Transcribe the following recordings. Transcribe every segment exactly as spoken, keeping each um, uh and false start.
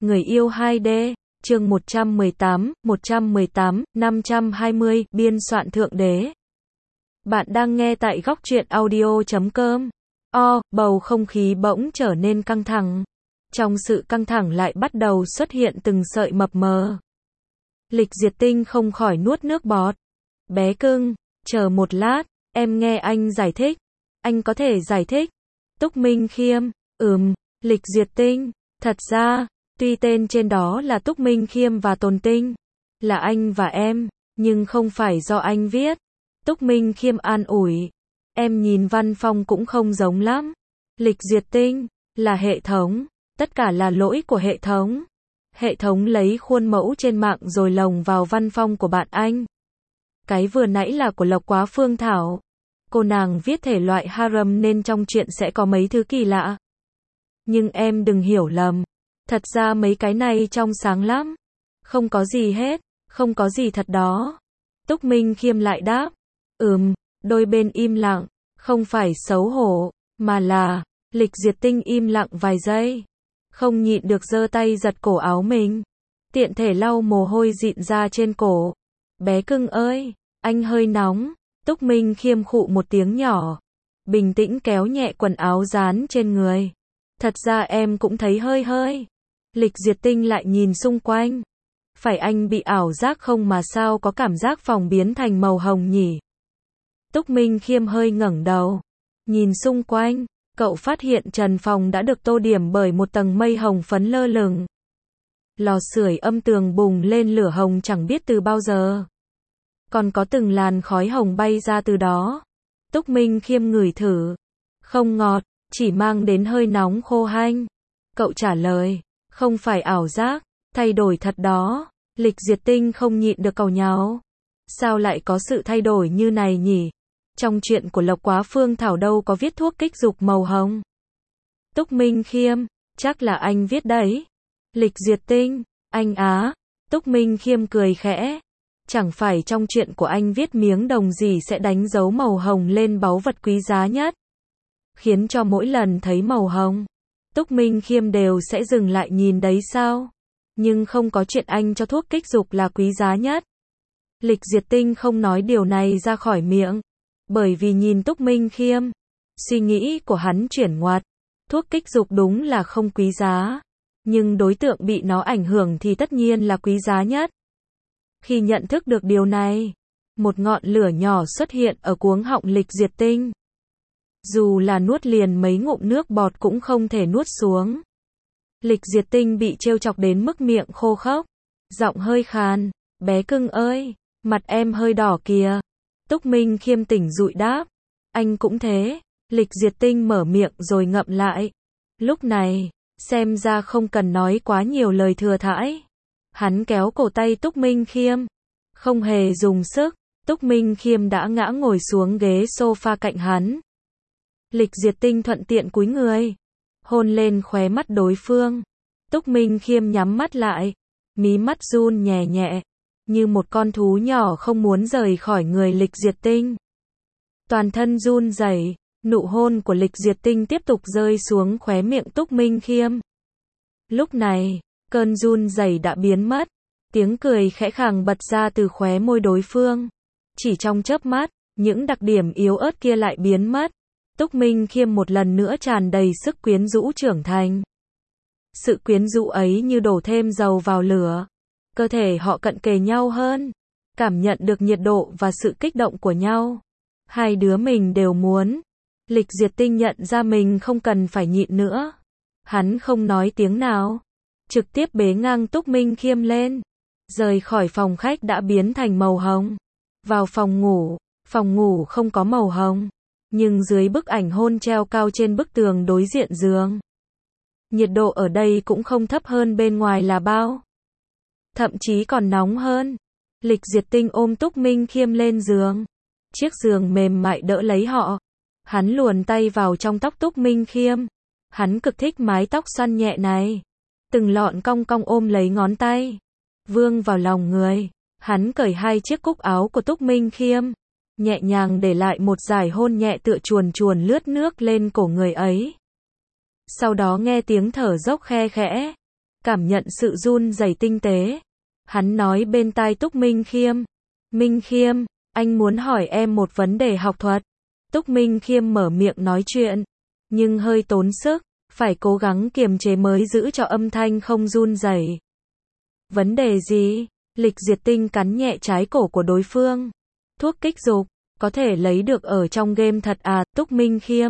Người yêu hai D, chương một trăm mười tám, một trăm mười tám, năm trăm hai mươi, biên soạn Thượng Đế. Bạn đang nghe tại góc truyện audio chấm com. O, bầu không khí bỗng trở nên căng thẳng. Trong sự căng thẳng lại bắt đầu xuất hiện từng sợi mập mờ. Lịch Diệt Tinh không khỏi nuốt nước bọt. Bé cưng, chờ một lát, em nghe anh giải thích. Anh có thể giải thích. Túc Minh Khiêm, ừm, Lịch Diệt Tinh, thật ra, tuy tên trên đó là Túc Minh Khiêm và Tồn Tinh, là anh và em, nhưng không phải do anh viết. Túc Minh Khiêm an ủi, em nhìn văn phong cũng không giống lắm. Lịch Diệt Tinh, là hệ thống, tất cả là lỗi của hệ thống. Hệ thống lấy khuôn mẫu trên mạng rồi lồng vào văn phong của bạn anh. Cái vừa nãy là của Lộc Quá Phương Thảo. Cô nàng viết thể loại harem nên trong chuyện sẽ có mấy thứ kỳ lạ. Nhưng em đừng hiểu lầm. Thật ra mấy cái này trong sáng lắm. Không có gì hết, không có gì thật đó. Túc Minh Khiêm lại đáp. Ừm, đôi bên im lặng, không phải xấu hổ, mà là, Lịch Diệt Tinh im lặng vài giây. Không nhịn được giơ tay giật cổ áo mình. Tiện thể lau mồ hôi dịn ra trên cổ. Bé cưng ơi, anh hơi nóng. Túc Minh Khiêm khụ một tiếng nhỏ. Bình tĩnh kéo nhẹ quần áo dán trên người. Thật ra em cũng thấy hơi hơi. Lịch Diệt Tinh lại nhìn xung quanh. Phải anh bị ảo giác không mà sao có cảm giác phòng biến thành màu hồng nhỉ? Túc Minh Khiêm hơi ngẩng đầu. Nhìn xung quanh, cậu phát hiện trần phòng đã được tô điểm bởi một tầng mây hồng phấn lơ lửng. Lò sưởi âm tường bùng lên lửa hồng chẳng biết từ bao giờ. Còn có từng làn khói hồng bay ra từ đó. Túc Minh Khiêm ngửi thử. Không ngọt, chỉ mang đến hơi nóng khô hanh. Cậu trả lời, không phải ảo giác, thay đổi thật đó. Lịch Diệt Tinh không nhịn được càu nháo. Sao lại có sự thay đổi như này nhỉ? Trong chuyện của Lộc Quá Phương Thảo đâu có viết thuốc kích dục màu hồng. Túc Minh Khiêm, chắc là anh viết đấy. Lịch Diệt Tinh, anh á. Túc Minh Khiêm cười khẽ. Chẳng phải trong chuyện của anh viết miếng đồng gì sẽ đánh dấu màu hồng lên báu vật quý giá nhất. Khiến cho mỗi lần thấy màu hồng, Túc Minh Khiêm đều sẽ dừng lại nhìn đấy sao? Nhưng không có chuyện anh cho thuốc kích dục là quý giá nhất. Lịch Diệt Tinh không nói điều này ra khỏi miệng. Bởi vì nhìn Túc Minh Khiêm, suy nghĩ của hắn chuyển ngoặt. Thuốc kích dục đúng là không quý giá. Nhưng đối tượng bị nó ảnh hưởng thì tất nhiên là quý giá nhất. Khi nhận thức được điều này, một ngọn lửa nhỏ xuất hiện ở cuống họng Lịch Diệt Tinh. Dù là nuốt liền mấy ngụm nước bọt cũng không thể nuốt xuống. Lịch Diệt Tinh bị trêu chọc đến mức miệng khô khốc, giọng hơi khàn, bé cưng ơi, mặt em hơi đỏ kìa. Túc Minh Khiêm tỉnh dụi đáp, anh cũng thế. Lịch Diệt Tinh mở miệng rồi ngậm lại. Lúc này, xem ra không cần nói quá nhiều lời thừa thãi. Hắn kéo cổ tay Túc Minh Khiêm. Không hề dùng sức, Túc Minh Khiêm đã ngã ngồi xuống ghế sofa cạnh hắn. Lịch Diệt Tinh thuận tiện cúi người, hôn lên khóe mắt đối phương. Túc Minh Khiêm nhắm mắt lại, mí mắt run nhẹ nhẹ, như một con thú nhỏ không muốn rời khỏi người Lịch Diệt Tinh. Toàn thân run rẩy, nụ hôn của Lịch Diệt Tinh tiếp tục rơi xuống khóe miệng Túc Minh Khiêm. Lúc này, cơn run rẩy đã biến mất, tiếng cười khẽ khàng bật ra từ khóe môi đối phương. Chỉ trong chớp mắt, những đặc điểm yếu ớt kia lại biến mất. Túc Minh Khiêm một lần nữa tràn đầy sức quyến rũ trưởng thành. Sự quyến rũ ấy như đổ thêm dầu vào lửa. Cơ thể họ cận kề nhau hơn, cảm nhận được nhiệt độ và sự kích động của nhau. Hai đứa mình đều muốn. Lịch Diệt Tinh nhận ra mình không cần phải nhịn nữa. Hắn không nói tiếng nào, trực tiếp bế ngang Túc Minh Khiêm lên. Rời khỏi phòng khách đã biến thành màu hồng. Vào phòng ngủ, phòng ngủ không có màu hồng. Nhưng dưới bức ảnh hôn treo cao trên bức tường đối diện giường, nhiệt độ ở đây cũng không thấp hơn bên ngoài là bao. Thậm chí còn nóng hơn. Lịch Diệt Tinh ôm Túc Minh Khiêm lên giường. Chiếc giường mềm mại đỡ lấy họ. Hắn luồn tay vào trong tóc Túc Minh Khiêm. Hắn cực thích mái tóc xoăn nhẹ này. Từng lọn cong cong ôm lấy ngón tay. Vương vào lòng người. Hắn cởi hai chiếc cúc áo của Túc Minh Khiêm. Nhẹ nhàng để lại một dải hôn nhẹ tựa chuồn chuồn lướt nước lên cổ người ấy. Sau đó nghe tiếng thở dốc khe khẽ. cảm nhận sự run rẩy tinh tế. Hắn nói bên tai Túc Minh Khiêm. Minh Khiêm, anh muốn hỏi em một vấn đề học thuật. Túc Minh Khiêm mở miệng nói chuyện, nhưng hơi tốn sức, phải cố gắng kiềm chế mới giữ cho âm thanh không run rẩy. Vấn đề gì? Lịch Diệt Tinh cắn nhẹ trái cổ của đối phương. Thuốc kích dục, có thể lấy được ở trong game thật à, Túc Minh Khiêm.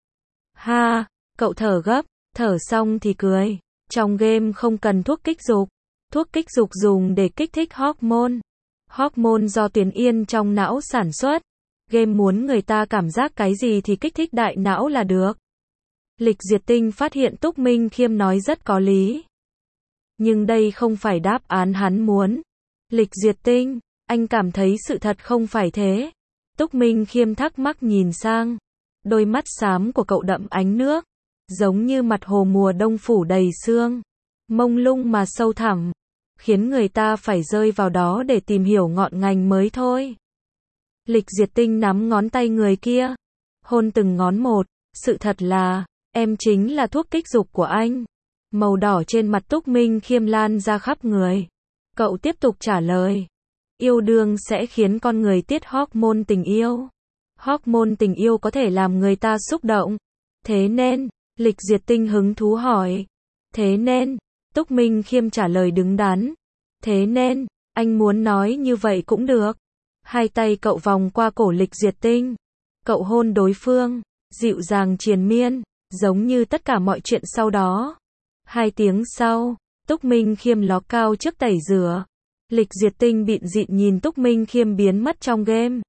Ha, cậu thở gấp, thở xong thì cười. Trong game không cần thuốc kích dục. Thuốc kích dục dùng để kích thích hormone. Hormone do tuyến yên trong não sản xuất. Game muốn người ta cảm giác cái gì thì kích thích đại não là được. Lịch Diệt Tinh phát hiện Túc Minh Khiêm nói rất có lý. Nhưng đây không phải đáp án hắn muốn. Lịch Diệt Tinh, anh cảm thấy sự thật không phải thế. Túc Minh Khiêm thắc mắc nhìn sang. Đôi mắt xám của cậu đậm ánh nước, giống như mặt hồ mùa đông phủ đầy sương. Mông lung mà sâu thẳm, khiến người ta phải rơi vào đó để tìm hiểu ngọn ngành mới thôi. Lịch Diệt Tinh nắm ngón tay người kia, hôn từng ngón một. Sự thật là, em chính là thuốc kích dục của anh. Màu đỏ trên mặt Túc Minh Khiêm lan ra khắp người. Cậu tiếp tục trả lời. Yêu đương sẽ khiến con người tiết hormone tình yêu. Hormone tình yêu có thể làm người ta xúc động. Thế nên, Lịch Diệt Tinh hứng thú hỏi. Thế nên, Túc Minh Khiêm trả lời đứng đắn. Thế nên, anh muốn nói như vậy cũng được. Hai tay cậu vòng qua cổ Lịch Diệt Tinh. Cậu hôn đối phương, dịu dàng triền miên, giống như tất cả mọi chuyện sau đó. Hai tiếng sau, Túc Minh Khiêm ló cao trước tẩy rửa. Lịch Diệt Tinh bịn dịn nhìn Túc Minh Khiêm biến mất trong game.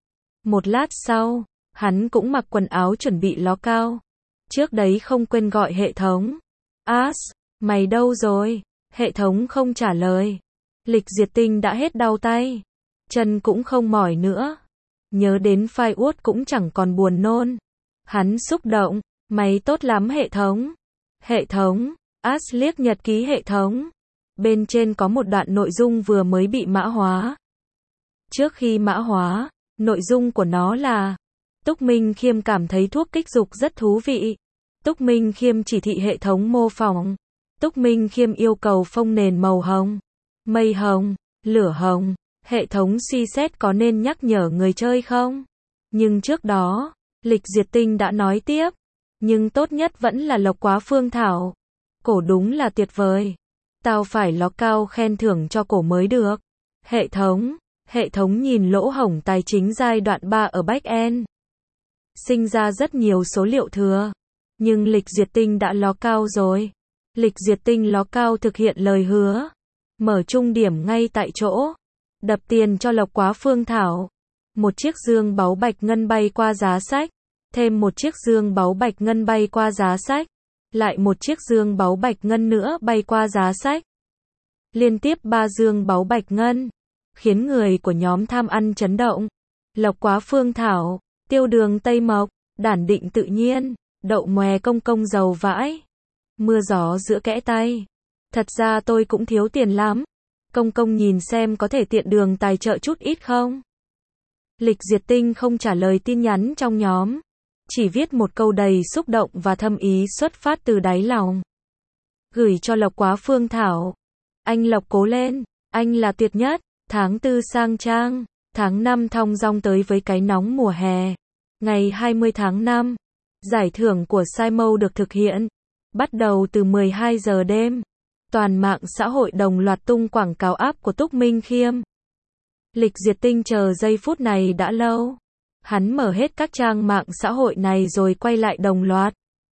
Một lát sau, hắn cũng mặc quần áo chuẩn bị ló cao. Trước đấy không quên gọi hệ thống. As, mày đâu rồi? Hệ thống không trả lời. Lịch Diệt Tinh đã hết đau tay. Chân cũng không mỏi nữa. Nhớ đến phai uất cũng chẳng còn buồn nôn. Hắn xúc động. Mày tốt lắm hệ thống. Hệ thống. As liếc nhật ký hệ thống. Bên trên có một đoạn nội dung vừa mới bị mã hóa. Trước khi mã hóa, nội dung của nó là: Túc Minh Khiêm cảm thấy thuốc kích dục rất thú vị. Túc Minh Khiêm chỉ thị hệ thống mô phỏng. Túc Minh Khiêm yêu cầu phông nền màu hồng, mây hồng, lửa hồng. Hệ thống suy xét có nên nhắc nhở người chơi không? Nhưng trước đó, Lịch Diệt Tinh đã nói tiếp. Nhưng tốt nhất vẫn là lộc quá phương thảo. Cổ đúng là tuyệt vời. Tao phải ló cao khen thưởng cho cổ mới được. Hệ thống, hệ thống nhìn lỗ hổng tài chính giai đoạn ba ở back-end. Sinh ra rất nhiều số liệu thừa. Nhưng Lịch Diệt Tinh đã ló cao rồi. Lịch Diệt Tinh ló cao thực hiện lời hứa. Mở trung điểm ngay tại chỗ. Đập tiền cho lộc quá phương thảo. Một chiếc dương báu bạch ngân bay qua giá sách. Thêm một chiếc dương báu bạch ngân bay qua giá sách. Lại một chiếc dương báu bạch ngân nữa bay qua giá sách. Liên tiếp ba dương báu bạch ngân. Khiến người của nhóm tham ăn chấn động. Lộc quá phương thảo, tiêu đường Tây Mộc, đản định tự nhiên, đậu mòe công công giàu vãi. Mưa gió giữa kẽ tay. Thật ra tôi cũng thiếu tiền lắm. Công công nhìn xem có thể tiện đường tài trợ chút ít không? Lịch Diệt Tinh không trả lời tin nhắn trong nhóm. Chỉ viết một câu đầy xúc động và thâm ý xuất phát từ đáy lòng. Gửi cho Lộc quá phương thảo. Anh Lộc cố lên, anh là tuyệt nhất. Tháng tư sang trang, tháng năm thong dong tới với cái nóng mùa hè. Ngày hai mươi tháng năm, giải thưởng của Simo được thực hiện. Bắt đầu từ mười hai giờ đêm. Toàn mạng xã hội đồng loạt tung quảng cáo app của Túc Minh Khiêm. Lịch Diệt Tinh chờ giây phút này đã lâu. Hắn mở hết các trang mạng xã hội này rồi quay lại đồng loạt.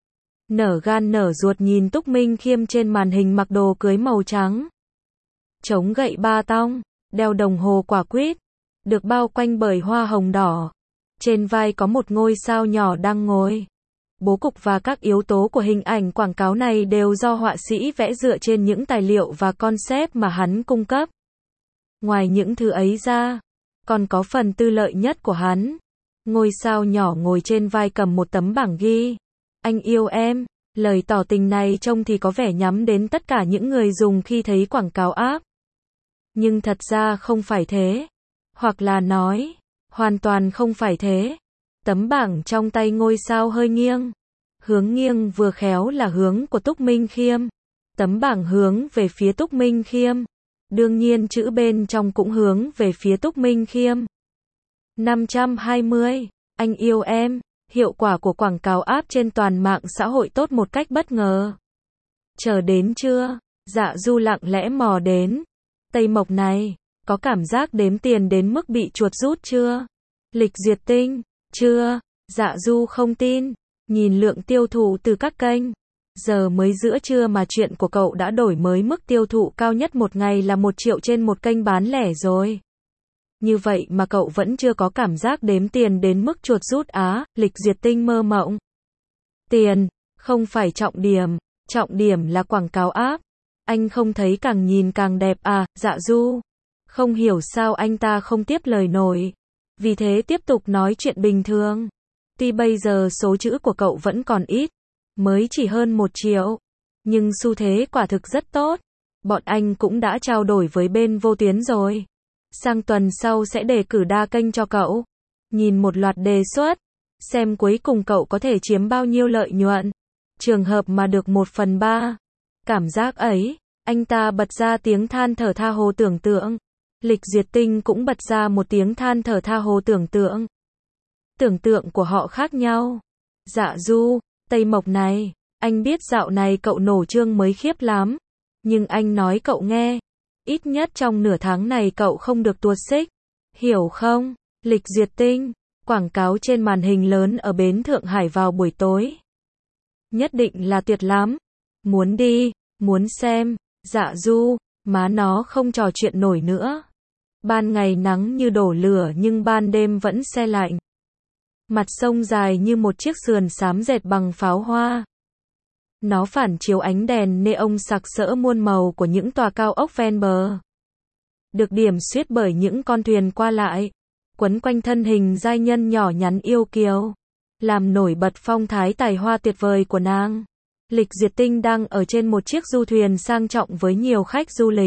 Nở gan nở ruột nhìn Túc Minh Khiêm trên màn hình mặc đồ cưới màu trắng. Chống gậy ba tong, đeo đồng hồ quả quýt, được bao quanh bởi hoa hồng đỏ. Trên vai có một ngôi sao nhỏ đang ngồi. Bố cục và các yếu tố của hình ảnh quảng cáo này đều do họa sĩ vẽ dựa trên những tài liệu và concept mà hắn cung cấp. Ngoài những thứ ấy ra, còn có phần tư lợi nhất của hắn. Ngôi sao nhỏ ngồi trên vai cầm một tấm bảng ghi. Anh yêu em. Lời tỏ tình này trông thì có vẻ nhắm đến tất cả những người dùng khi thấy quảng cáo app. Nhưng thật ra không phải thế. Hoặc là nói, hoàn toàn không phải thế. Tấm bảng trong tay ngôi sao hơi nghiêng. Hướng nghiêng vừa khéo là hướng của Túc Minh Khiêm. Tấm bảng hướng về phía Túc Minh Khiêm. Đương nhiên chữ bên trong cũng hướng về phía Túc Minh Khiêm. năm trăm hai mươi. Anh yêu em. Hiệu quả của quảng cáo app trên toàn mạng xã hội tốt một cách bất ngờ. Chờ đến chưa? Dạ Du lặng lẽ mò đến. Tây Mộc này, có cảm giác đếm tiền đến mức bị chuột rút chưa? Lịch Duyệt Tinh, chưa. Dạ Du không tin. Nhìn lượng tiêu thụ từ các kênh. Giờ mới giữa trưa mà chuyện của cậu đã đổi mới mức tiêu thụ cao nhất một ngày là một triệu trên một kênh bán lẻ rồi. Như vậy mà cậu vẫn chưa có cảm giác đếm tiền đến mức chuột rút á? Lịch Duyệt Tinh mơ mộng. Tiền, không phải trọng điểm. Trọng điểm là quảng cáo app. Anh không thấy càng nhìn càng đẹp à? Dạ Du. Không hiểu sao anh ta không tiếp lời nổi. Vì thế tiếp tục nói chuyện bình thường. Tuy bây giờ số chữ của cậu vẫn còn ít. Mới chỉ hơn một triệu. Nhưng xu thế quả thực rất tốt. Bọn anh cũng đã trao đổi với bên vô tuyến rồi. Sang tuần sau sẽ đề cử đa kênh cho cậu. Nhìn một loạt đề xuất. Xem cuối cùng cậu có thể chiếm bao nhiêu lợi nhuận. Trường hợp mà được một phần ba. Cảm giác ấy. Anh ta bật ra tiếng than thở tha hồ tưởng tượng. Lịch Duyệt Tinh cũng bật ra một tiếng than thở tha hồ tưởng tượng. Tưởng tượng của họ khác nhau. Dạ Du, Tây Mộc này, anh biết dạo này cậu nổ trương mới khiếp lắm. Nhưng anh nói cậu nghe. Ít nhất trong nửa tháng này cậu không được tuột xích. Hiểu không? Lịch Duyệt Tinh, quảng cáo trên màn hình lớn ở bến Thượng Hải vào buổi tối. Nhất định là tuyệt lắm. Muốn đi, muốn xem. Dạ Du, má nó không trò chuyện nổi nữa. Ban ngày nắng như đổ lửa nhưng ban đêm vẫn se lạnh. Mặt sông dài như một chiếc sườn xám dệt bằng pháo hoa. Nó phản chiếu ánh đèn neon sặc sỡ muôn màu của những tòa cao ốc ven bờ. Được điểm xuyết bởi những con thuyền qua lại. Quấn quanh thân hình giai nhân nhỏ nhắn yêu kiều. Làm nổi bật phong thái tài hoa tuyệt vời của nàng. Lịch Duyệt Tinh đang ở trên một chiếc du thuyền sang trọng với nhiều khách du lịch.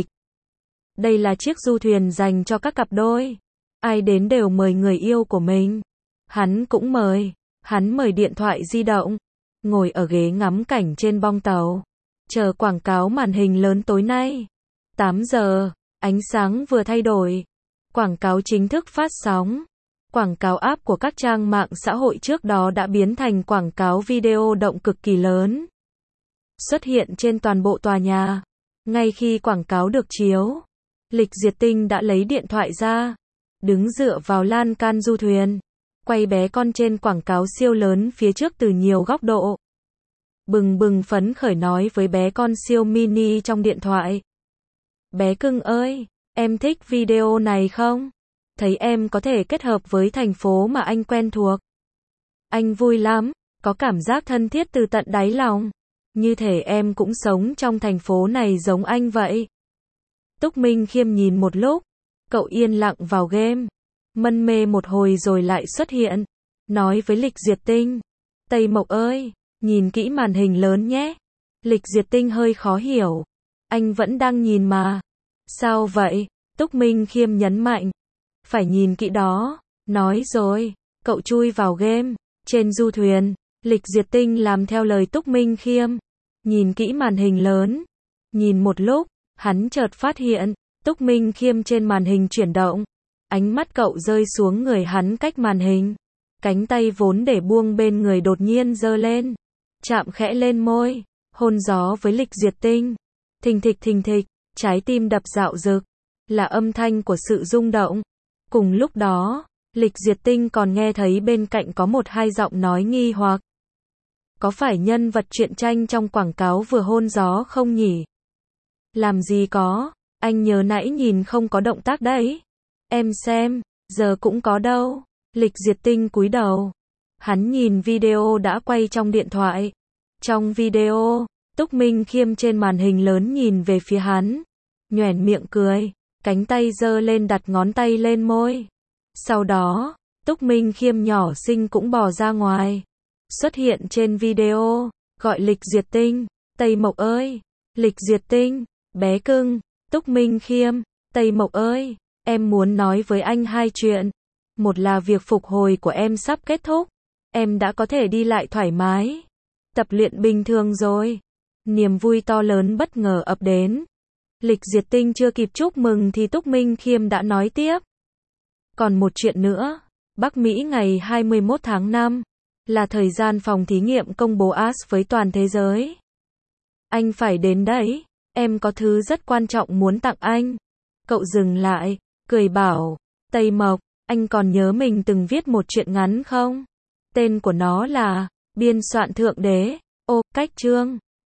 Đây là chiếc du thuyền dành cho các cặp đôi. Ai đến đều mời người yêu của mình. Hắn cũng mời. Hắn mời điện thoại di động. Ngồi ở ghế ngắm cảnh trên bong tàu. Chờ quảng cáo màn hình lớn tối nay. tám giờ. Ánh sáng vừa thay đổi. Quảng cáo chính thức phát sóng. Quảng cáo app của các trang mạng xã hội trước đó đã biến thành quảng cáo video động cực kỳ lớn. Xuất hiện trên toàn bộ tòa nhà. Ngay khi quảng cáo được chiếu, Lịch Duyệt Tinh đã lấy điện thoại ra. Đứng dựa vào lan can du thuyền. Quay bé con trên quảng cáo siêu lớn phía trước từ nhiều góc độ. Bừng bừng phấn khởi nói với bé con siêu mini trong điện thoại. Bé cưng ơi, em thích video này không? Thấy em có thể kết hợp với thành phố mà anh quen thuộc. Anh vui lắm, có cảm giác thân thiết từ tận đáy lòng. Như thể em cũng sống trong thành phố này giống anh vậy. Túc Minh Khiêm nhìn một lúc. Cậu yên lặng vào game. Mân mê một hồi rồi lại xuất hiện. Nói với Lịch Duyệt Tinh. Tây Mộc ơi, nhìn kỹ màn hình lớn nhé. Lịch Duyệt Tinh hơi khó hiểu. Anh vẫn đang nhìn mà. Sao vậy? Túc Minh Khiêm nhấn mạnh. Phải nhìn kỹ đó. Nói rồi, cậu chui vào game. Trên du thuyền, Lịch Duyệt Tinh làm theo lời Túc Minh Khiêm. Nhìn kỹ màn hình lớn. Nhìn một lúc, hắn chợt phát hiện, Túc Minh Khiêm trên màn hình chuyển động. Ánh mắt cậu rơi xuống người hắn cách màn hình. Cánh tay vốn để buông bên người đột nhiên giơ lên. Chạm khẽ lên môi. Hôn gió với Lịch Duyệt Tinh. Thình thịch thình thịch, trái tim đập dạo dực. Là âm thanh của sự rung động. Cùng lúc đó, Lịch Duyệt Tinh còn nghe thấy bên cạnh có một hai giọng nói nghi hoặc. Có phải nhân vật truyện tranh trong quảng cáo vừa hôn gió không nhỉ? Làm gì có, anh nhớ nãy nhìn không có động tác đấy. Em xem, giờ cũng có đâu. Lịch Duyệt Tinh cúi đầu. Hắn nhìn video đã quay trong điện thoại. Trong video, Túc Minh Khiêm trên màn hình lớn nhìn về phía hắn. Nhoẻn miệng cười, cánh tay giơ lên đặt ngón tay lên môi. Sau đó, Túc Minh Khiêm nhỏ xinh cũng bò ra ngoài. Xuất hiện trên video, gọi Lịch Duyệt Tinh. Tây Mộc ơi, Lịch Duyệt Tinh, bé cưng, Túc Minh Khiêm, Tây Mộc ơi, em muốn nói với anh hai chuyện. Một là việc phục hồi của em sắp kết thúc. Em đã có thể đi lại thoải mái. Tập luyện bình thường rồi. Niềm vui to lớn bất ngờ ập đến. Lịch Diệt Tinh chưa kịp chúc mừng thì Túc Minh Khiêm đã nói tiếp. Còn một chuyện nữa, Bắc Mỹ ngày hai mươi mốt tháng năm, là thời gian phòng thí nghiệm công bố a ét với toàn thế giới. Anh phải đến đấy, em có thứ rất quan trọng muốn tặng anh. Cậu dừng lại, cười bảo, Tây Mộc, anh còn nhớ mình từng viết một truyện ngắn không? Tên của nó là Biên soạn Thượng Đế. Ô, cách chương.